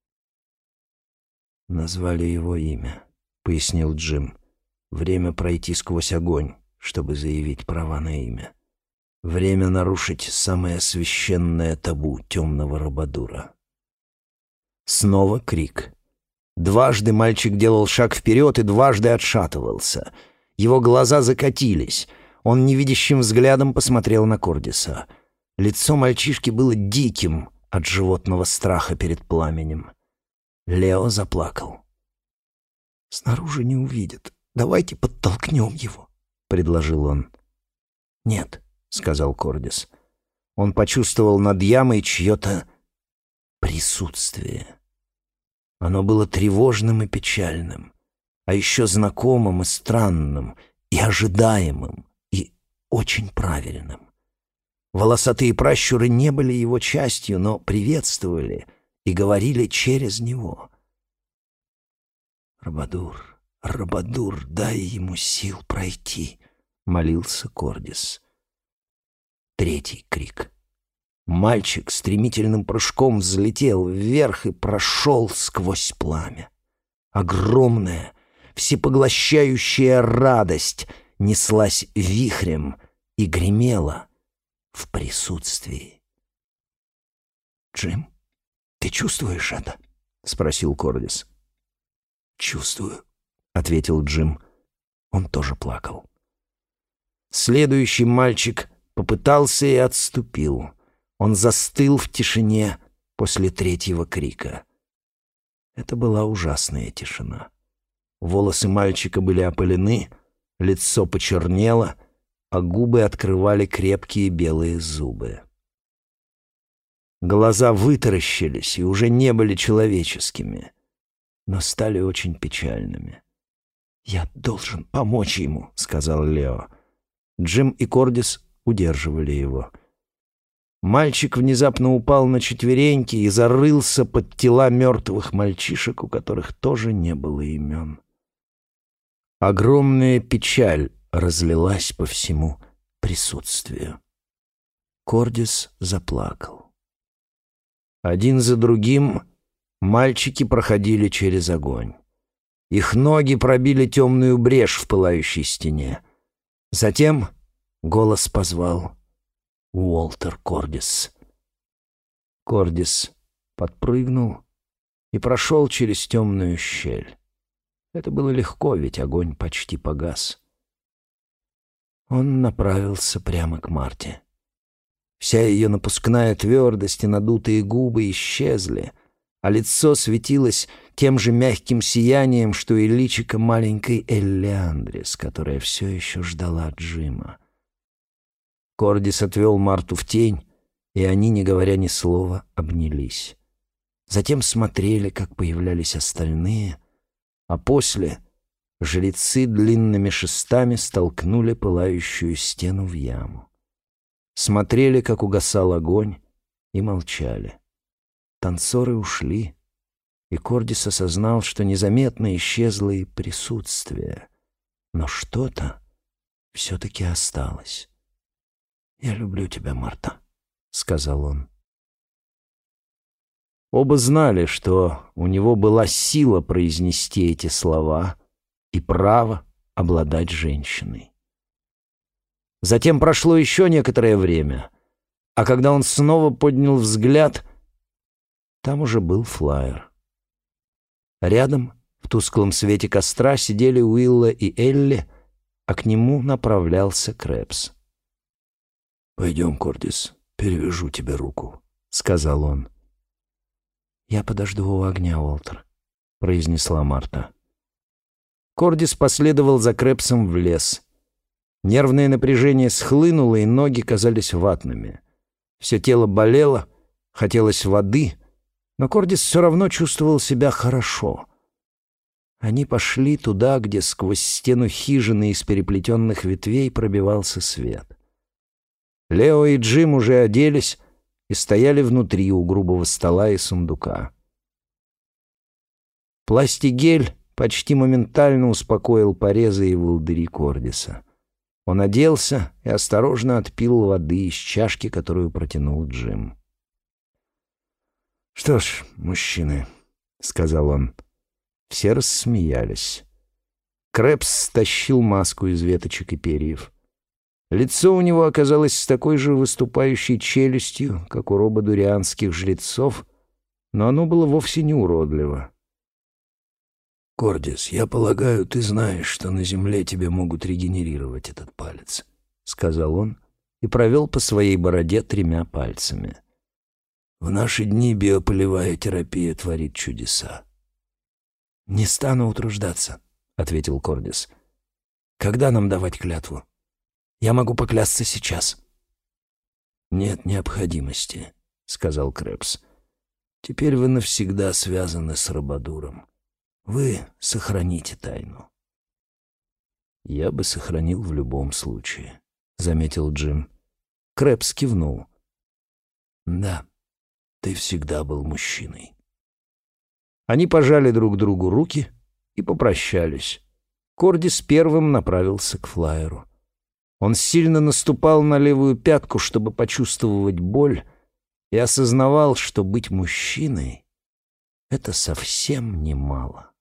«Назвали его имя», — пояснил Джим. «Время пройти сквозь огонь, чтобы заявить права на имя. Время нарушить самое священное табу темного Рободура». Снова крик. Дважды мальчик делал шаг вперед и дважды отшатывался. Его глаза закатились. Он невидящим взглядом посмотрел на Кордиса. Лицо мальчишки было диким от животного страха перед пламенем. Лео заплакал. «Снаружи не увидят. Давайте подтолкнем его», — предложил он. «Нет», — сказал Кордис. Он почувствовал над ямой чье-то присутствие. Оно было тревожным и печальным, а еще знакомым и странным, и ожидаемым, и очень правильным. Волосатые пращуры не были его частью, но приветствовали и говорили через него. «Рободур, Рободур, дай ему сил пройти», — молился Кордис. Третий крик. Мальчик стремительным прыжком взлетел вверх и прошел сквозь пламя. Огромная, всепоглощающая радость неслась вихрем и гремела в присутствии. «Джим, ты чувствуешь это?» — спросил Кордис. «Чувствую», — ответил Джим. Он тоже плакал. Следующий мальчик попытался и отступил. Он застыл в тишине после третьего крика. Это была ужасная тишина. Волосы мальчика были опылены, лицо почернело, а губы открывали крепкие белые зубы. Глаза вытаращились и уже не были человеческими, но стали очень печальными. «Я должен помочь ему», — сказал Лео. Джим и Кордис удерживали его. Мальчик внезапно упал на четвереньки и зарылся под тела мертвых мальчишек, у которых тоже не было имен. Огромная печаль разлилась по всему присутствию. Кордис заплакал. Один за другим мальчики проходили через огонь. Их ноги пробили темную брешь в пылающей стене. Затем голос позвал: «Уолтер Кордис». Кордис подпрыгнул и прошел через темную щель. Это было легко, ведь огонь почти погас. Он направился прямо к Марте. Вся ее напускная твердость и надутые губы исчезли, а лицо светилось тем же мягким сиянием, что и личико маленькой Элли Андрес, которая все еще ждала Джима. Кордис отвел Марту в тень, и они, не говоря ни слова, обнялись. Затем смотрели, как появлялись остальные, а после жрецы длинными шестами столкнули пылающую стену в яму. Смотрели, как угасал огонь, и молчали. Танцоры ушли, и Кордис осознал, что незаметно исчезло и присутствие. Но что-то все-таки осталось. «Я люблю тебя, Марта», — сказал он. Оба знали, что у него была сила произнести эти слова и право обладать женщиной. Затем прошло еще некоторое время, а когда он снова поднял взгляд, там уже был флаер. Рядом, в тусклом свете костра, сидели Уилла и Элли, а к нему направлялся Крэбс. «Пойдем, Кордис, перевяжу тебе руку», — сказал он. «Я подожду у огня, Уолтер», — произнесла Марта. Кордис последовал за Крэбсом в лес. Нервное напряжение схлынуло, и ноги казались ватными. Все тело болело, хотелось воды, но Кордис все равно чувствовал себя хорошо. Они пошли туда, где сквозь стену хижины из переплетенных ветвей пробивался свет. Лео и Джим уже оделись и стояли внутри у грубого стола и сундука. Пластигель почти моментально успокоил порезы и волдыри Кордиса. Он оделся и осторожно отпил воды из чашки, которую протянул Джим. «Что ж, мужчины», — сказал он. Все рассмеялись. Крэбс стащил маску из веточек и перьев. Лицо у него оказалось с такой же выступающей челюстью, как у рободурианских жрецов, но оно было вовсе не уродливо. «Кордис, я полагаю, ты знаешь, что на земле тебе могут регенерировать этот палец», — сказал он и провел по своей бороде тремя пальцами. «В наши дни биополевая терапия творит чудеса». «Не стану утруждаться», — ответил Кордис. «Когда нам давать клятву? Я могу поклясться сейчас». «Нет необходимости», — сказал Крэбс. «Теперь вы навсегда связаны с Рободуром. Вы сохраните тайну». «Я бы сохранил в любом случае», — заметил Джим. Крэбс кивнул. «Да, ты всегда был мужчиной». Они пожали друг другу руки и попрощались. Кордис первым направился к флаеру. Он сильно наступал на левую пятку, чтобы почувствовать боль, и осознавал, что быть мужчиной — это совсем немало.